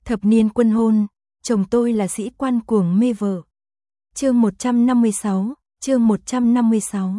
Thập niên quân hôn, chồng tôi là sĩ quan cuồng mê vợ. Chương 156, chương 156.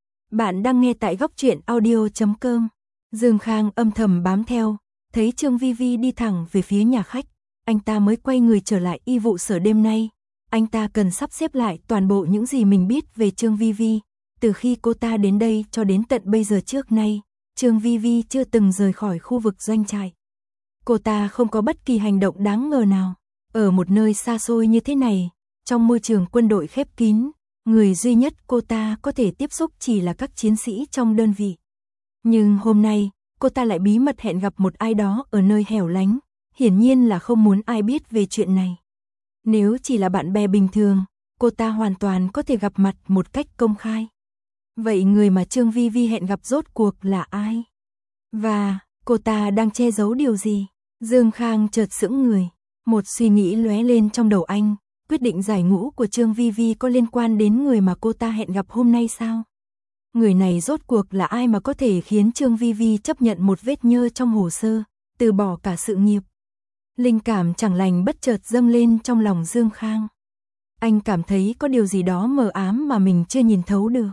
Bạn đang nghe tại góc truyện audio.com. Dương Khang âm thầm bám theo, thấy Trương Vi Vi đi thẳng về phía nhà khách, anh ta mới quay người trở lại y vụ sở đêm nay. Anh ta cần sắp xếp lại toàn bộ những gì mình biết về Trương Vi Vi, từ khi cô ta đến đây cho đến tận bây giờ. Trước nay, Trương Vi Vi chưa từng rời khỏi khu vực doanh trại. Cô ta không có bất kỳ hành động đáng ngờ nào. Ở một nơi xa xôi như thế này, trong môi trường quân đội khép kín, người duy nhất cô ta có thể tiếp xúc chỉ là các chiến sĩ trong đơn vị. Nhưng hôm nay, cô ta lại bí mật hẹn gặp một ai đó ở nơi hẻo lánh, hiển nhiên là không muốn ai biết về chuyện này. Nếu chỉ là bạn bè bình thường, cô ta hoàn toàn có thể gặp mặt một cách công khai. Vậy người mà Trương Vi Vi hẹn gặp rốt cuộc là ai? Và cô ta đang che giấu điều gì? Dương Khang chợt sững người, một suy nghĩ lóe lên trong đầu anh, quyết định giải ngũ của Trương Vi Vi có liên quan đến người mà cô ta hẹn gặp hôm nay sao? Người này rốt cuộc là ai mà có thể khiến Trương Vi Vi chấp nhận một vết nhơ trong hồ sơ, từ bỏ cả sự nghiệp? Linh cảm chẳng lành bất chợt dâng lên trong lòng Dương Khang. Anh cảm thấy có điều gì đó mờ ám mà mình chưa nhìn thấu được.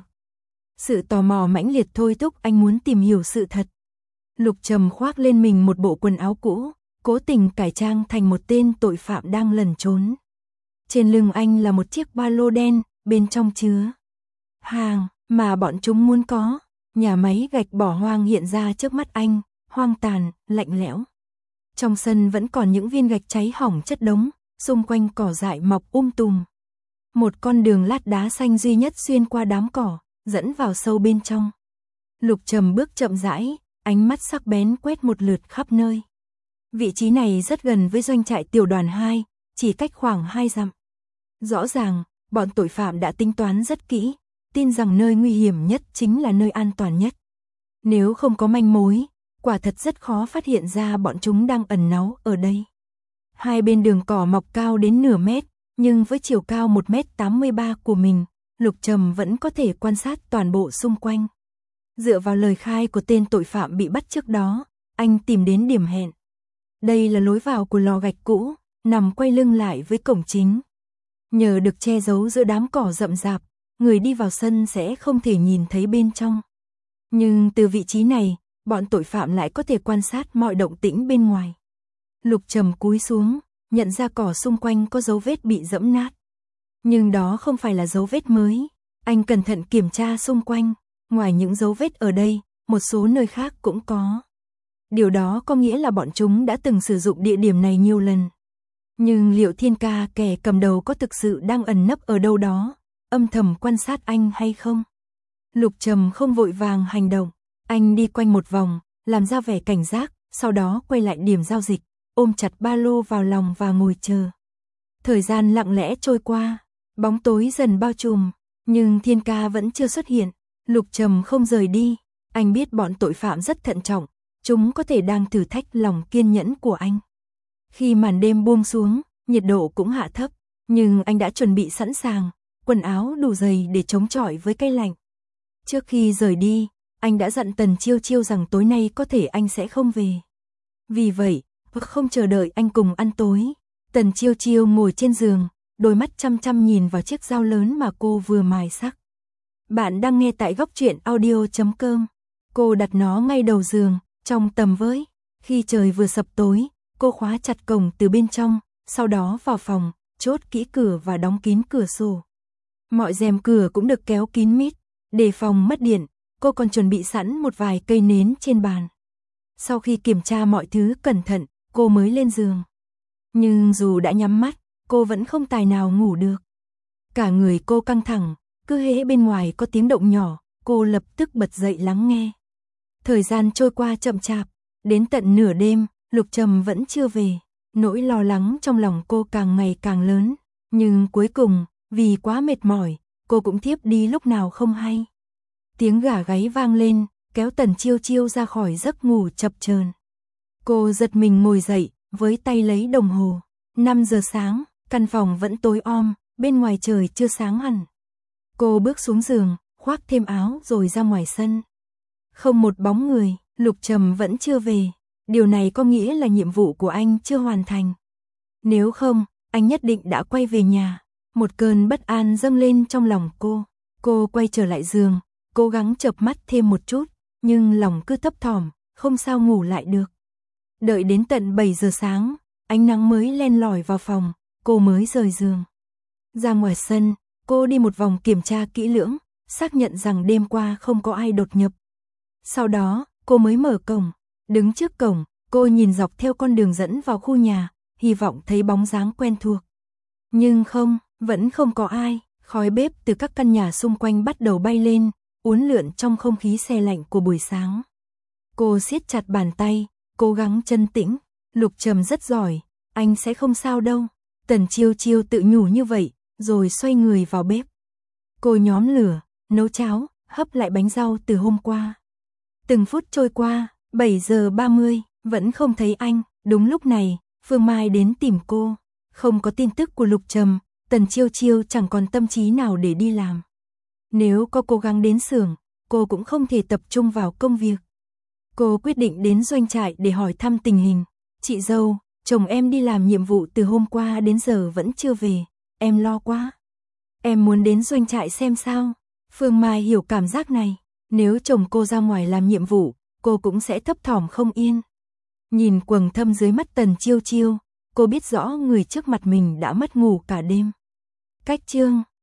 Sự tò mò mãnh liệt thôi thúc anh muốn tìm hiểu sự thật. Lục Trầm khoác lên mình một bộ quần áo cũ, cố tình cải trang thành một tên tội phạm đang lẩn trốn. Trên lưng anh là một chiếc ba lô đen, bên trong chứa hàng mà bọn chúng muốn có. Nhà máy gạch bỏ hoang hiện ra trước mắt anh, hoang tàn, lạnh lẽo. Trong sân vẫn còn những viên gạch cháy hỏng chất đống, xung quanh cỏ dại mọc tùm. Một con đường lát đá xanh duy nhất xuyên qua đám cỏ, dẫn vào sâu bên trong. Lục Trầm bước chậm rãi, ánh mắt sắc bén quét một lượt khắp nơi. Vị trí này rất gần với doanh trại tiểu đoàn 2, chỉ cách khoảng 2 dặm. Rõ ràng, bọn tội phạm đã tính toán rất kỹ, tin rằng nơi nguy hiểm nhất chính là nơi an toàn nhất. Nếu không có manh mối, quả thật rất khó phát hiện ra bọn chúng đang ẩn náu ở đây. Hai bên đường cỏ mọc cao đến nửa mét, nhưng với chiều cao 1m83 của mình, Lục Trầm vẫn có thể quan sát toàn bộ xung quanh. Dựa vào lời khai của tên tội phạm bị bắt trước đó, anh tìm đến điểm hẹn. Đây là lối vào của lò gạch cũ, nằm quay lưng lại với cổng chính. Nhờ được che giấu giữa đám cỏ rậm rạp, người đi vào sân sẽ không thể nhìn thấy bên trong. Nhưng từ vị trí này, bọn tội phạm lại có thể quan sát mọi động tĩnh bên ngoài. Lục Trầm cúi xuống, nhận ra cỏ xung quanh có dấu vết bị giẫm nát. Nhưng đó không phải là dấu vết mới. Anh cẩn thận kiểm tra xung quanh, ngoài những dấu vết ở đây, một số nơi khác cũng có. Điều đó có nghĩa là bọn chúng đã từng sử dụng địa điểm này nhiều lần. Nhưng liệu Thiên Ca, kẻ cầm đầu, có thực sự đang ẩn nấp ở đâu đó, âm thầm quan sát anh hay không? Lục Trầm không vội vàng hành động, anh đi quanh một vòng, làm ra vẻ cảnh giác, sau đó quay lại điểm giao dịch, ôm chặt ba lô vào lòng và ngồi chờ. Thời gian lặng lẽ trôi qua, bóng tối dần bao trùm, nhưng Thiên Ca vẫn chưa xuất hiện. Lục Trầm không rời đi, anh biết bọn tội phạm rất thận trọng, chúng có thể đang thử thách lòng kiên nhẫn của anh. Khi màn đêm buông xuống, nhiệt độ cũng hạ thấp, nhưng anh đã chuẩn bị sẵn sàng, quần áo đủ dày để chống chọi với cái lạnh. Trước khi rời đi, anh đã dặn Tần Chiêu Chiêu rằng tối nay có thể anh sẽ không về. Vì vậy, không chờ đợi anh cùng ăn tối, Tần Chiêu Chiêu ngồi trên giường, đôi mắt chăm chăm nhìn vào chiếc dao lớn mà cô vừa mài sắc. Bạn đang nghe tại góc truyện audio.com. Cô đặt nó ngay đầu giường, trong tầm với. Khi trời vừa sập tối, cô khóa chặt cổng từ bên trong, sau đó vào phòng, chốt kỹ cửa và đóng kín cửa sổ. Mọi rèm cửa cũng được kéo kín mít, đề phòng mất điện. Cô còn chuẩn bị sẵn một vài cây nến trên bàn. Sau khi kiểm tra mọi thứ cẩn thận, cô mới lên giường. Nhưng dù đã nhắm mắt, cô vẫn không tài nào ngủ được. Cả người cô căng thẳng, cứ hễ bên ngoài có tiếng động nhỏ, cô lập tức bật dậy lắng nghe. Thời gian trôi qua chậm chạp, đến tận nửa đêm, Lục Trầm vẫn chưa về. Nỗi lo lắng trong lòng cô càng ngày càng lớn, nhưng cuối cùng, vì quá mệt mỏi, cô cũng thiếp đi lúc nào không hay. Tiếng gà gáy vang lên, kéo Tần Chiêu Chiêu ra khỏi giấc ngủ chập chờn. Cô giật mình ngồi dậy, với tay lấy đồng hồ. 5 giờ sáng, căn phòng vẫn tối om, bên ngoài trời chưa sáng hẳn. Cô bước xuống giường, khoác thêm áo rồi ra ngoài sân. Không một bóng người, Lục Trầm vẫn chưa về. Điều này có nghĩa là nhiệm vụ của anh chưa hoàn thành. Nếu không, anh nhất định đã quay về nhà. Một cơn bất an dâng lên trong lòng cô. Cô quay trở lại giường, cố gắng chợp mắt thêm một chút, nhưng lòng cứ thấp thỏm, không sao ngủ lại được. Đợi đến tận 7 giờ sáng, ánh nắng mới len lỏi vào phòng, cô mới rời giường. Ra ngoài sân, cô đi một vòng kiểm tra kỹ lưỡng, xác nhận rằng đêm qua không có ai đột nhập. Sau đó, cô mới mở cổng. Đứng trước cổng, cô nhìn dọc theo con đường dẫn vào khu nhà, hy vọng thấy bóng dáng quen thuộc. Nhưng không, vẫn không có ai. Khói bếp từ các căn nhà xung quanh bắt đầu bay lên, uốn lượn trong không khí se lạnh của buổi sáng. Cô siết chặt bàn tay, cố gắng trấn tĩnh. Lục Trầm rất giỏi, anh sẽ không sao đâu. Tần Chiêu Chiêu tự nhủ như vậy, rồi xoay người vào bếp. Cô nhóm lửa, nấu cháo, hấp lại bánh rau từ hôm qua. Từng phút trôi qua, 7 giờ 30, vẫn không thấy anh. Đúng lúc này, Phương Mai đến tìm cô. Không có tin tức của Lục Trầm, Tần Chiêu Chiêu chẳng còn tâm trí nào để đi làm. Nếu có cố gắng đến xưởng, cô cũng không thể tập trung vào công việc. Cô quyết định đến doanh trại để hỏi thăm tình hình. Chị dâu, chồng em đi làm nhiệm vụ từ hôm qua đến giờ vẫn chưa về, em lo quá. Em muốn đến doanh trại xem sao. Phương Mai hiểu cảm giác này, nếu chồng cô ra ngoài làm nhiệm vụ, cô cũng sẽ thấp thỏm không yên. Nhìn quầng thâm dưới mắt Tần Chiêu Chiêu, cô biết rõ người trước mặt mình đã mất ngủ cả đêm. Cách chương